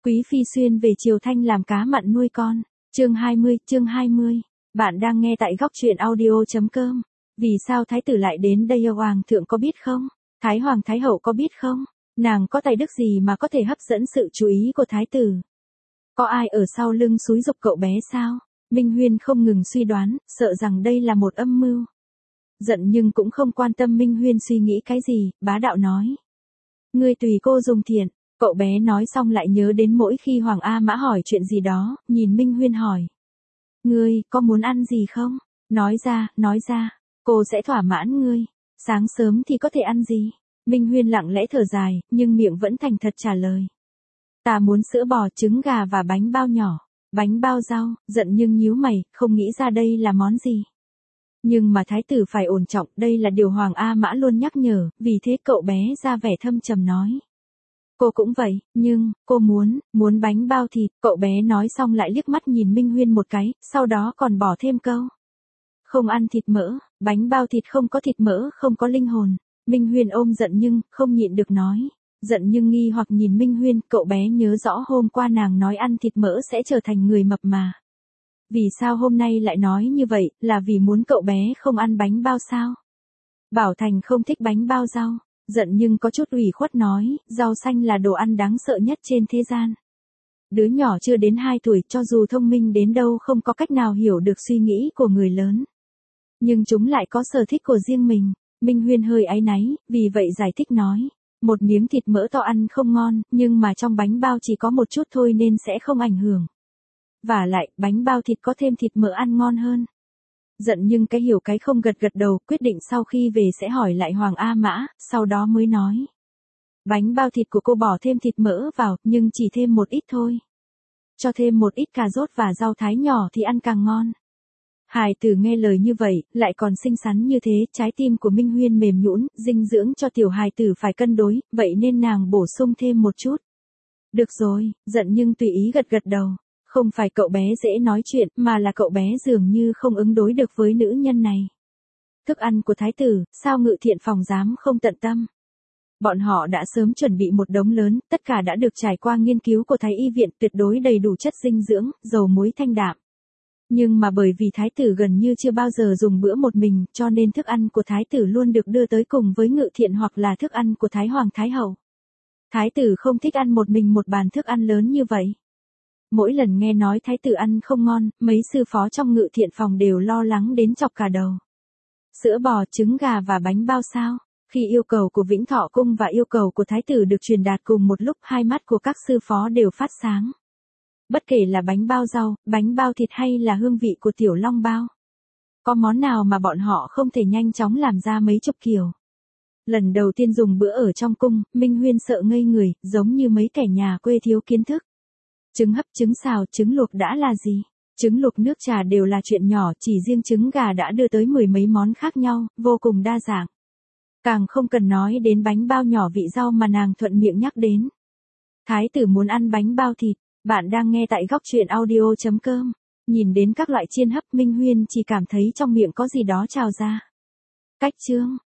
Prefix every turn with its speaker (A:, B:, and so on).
A: Quý phi xuyên về Triều Thanh làm cá mặn nuôi con. Chương 20. Bạn đang nghe tại góc truyện audio.com. Vì sao thái tử lại đến đây, hoàng thượng có biết không? Thái hoàng thái hậu có biết không? Nàng có tài đức gì mà có thể hấp dẫn sự chú ý của thái tử? Có ai ở sau lưng xúi giục cậu bé sao? Minh Huyên không ngừng suy đoán, sợ rằng đây là một âm mưu. Giận nhưng cũng không quan tâm Minh Huyên suy nghĩ cái gì, bá đạo nói. Ngươi tùy cô dùng thiện. Cậu bé nói xong lại nhớ đến mỗi khi Hoàng A Mã hỏi chuyện gì đó, nhìn Minh Huyên hỏi. Ngươi, có muốn ăn gì không? Nói ra, cô sẽ thỏa mãn ngươi. Sáng sớm thì có thể ăn gì? Minh Huyên lặng lẽ thở dài, nhưng miệng vẫn thành thật trả lời. Ta muốn sữa bò, trứng gà và bánh bao nhỏ. Bánh bao rau. Giận nhưng nhíu mày, không nghĩ ra đây là món gì. Nhưng mà thái tử phải ổn trọng, đây là điều Hoàng A Mã luôn nhắc nhở, vì thế cậu bé ra vẻ thâm trầm nói. Cô cũng vậy, nhưng, cô muốn bánh bao thịt. Cậu bé nói xong lại liếc mắt nhìn Minh Huyên một cái, sau đó còn bỏ thêm câu. Không ăn thịt mỡ, bánh bao thịt không có thịt mỡ, không có linh hồn. Minh Huyên ôm Giận nhưng, không nhịn được nói. Giận nhưng nghi hoặc nhìn Minh Huyên, cậu bé nhớ rõ hôm qua nàng nói ăn thịt mỡ sẽ trở thành người mập mà. Vì sao hôm nay lại nói như vậy, là vì muốn cậu bé không ăn bánh bao sao? Bảo Thành không thích bánh bao rau. Giận nhưng có chút ủy khuất nói, rau xanh là đồ ăn đáng sợ nhất trên thế gian. Đứa nhỏ chưa đến 2 tuổi, cho dù thông minh đến đâu không có cách nào hiểu được suy nghĩ của người lớn. Nhưng chúng lại có sở thích của riêng mình. Minh Huyên hơi áy náy, vì vậy giải thích nói. Một miếng thịt mỡ to ăn không ngon, nhưng mà trong bánh bao chỉ có một chút thôi nên sẽ không ảnh hưởng. Vả lại, bánh bao thịt có thêm thịt mỡ ăn ngon hơn. Giận nhưng cái hiểu cái không gật đầu, quyết định sau khi về sẽ hỏi lại Hoàng A Mã, sau đó mới nói. Bánh bao thịt của cô bỏ thêm thịt mỡ vào, nhưng chỉ thêm một ít thôi. Cho thêm một ít cà rốt và rau thái nhỏ thì ăn càng ngon. Hài tử nghe lời như vậy, lại còn xinh xắn như thế, trái tim của Minh Huyên mềm nhũn, dinh dưỡng cho tiểu hài tử phải cân đối, vậy nên nàng bổ sung thêm một chút. Được rồi, giận nhưng tùy ý gật đầu. Không phải cậu bé dễ nói chuyện, mà là cậu bé dường như không ứng đối được với nữ nhân này. Thức ăn của thái tử, sao Ngự Thiện phòng dám không tận tâm? Bọn họ đã sớm chuẩn bị một đống lớn, tất cả đã được trải qua nghiên cứu của Thái y viện, tuyệt đối đầy đủ chất dinh dưỡng, dầu muối thanh đạm. Nhưng mà bởi vì thái tử gần như chưa bao giờ dùng bữa một mình, cho nên thức ăn của thái tử luôn được đưa tới cùng với Ngự Thiện hoặc là thức ăn của Thái Hoàng Thái Hậu. Thái tử không thích ăn một mình một bàn thức ăn lớn như vậy. Mỗi lần nghe nói thái tử ăn không ngon, mấy sư phó trong Ngự Thiện phòng đều lo lắng đến chọc cả đầu. Sữa bò, trứng gà và bánh bao sao? Khi yêu cầu của Vĩnh Thọ Cung và yêu cầu của thái tử được truyền đạt cùng một lúc, hai mắt của các sư phó đều phát sáng. Bất kể là bánh bao rau, bánh bao thịt hay là hương vị của tiểu long bao. Có món nào mà bọn họ không thể nhanh chóng làm ra mấy chục kiểu. Lần đầu tiên dùng bữa ở trong cung, Minh Huyên sợ ngây người, giống như mấy kẻ nhà quê thiếu kiến thức. Trứng hấp, trứng xào, trứng luộc đã là gì? Trứng luộc nước trà đều là chuyện nhỏ, chỉ riêng trứng gà đã đưa tới 10 mấy món khác nhau, vô cùng đa dạng. Càng không cần nói đến bánh bao nhỏ vị rau mà nàng thuận miệng nhắc đến. Thái tử muốn ăn bánh bao thịt, bạn đang nghe tại góc truyện audio.com. Nhìn đến các loại chiên hấp, Minh Huyên chỉ cảm thấy trong miệng có gì đó trào ra. Cách chương,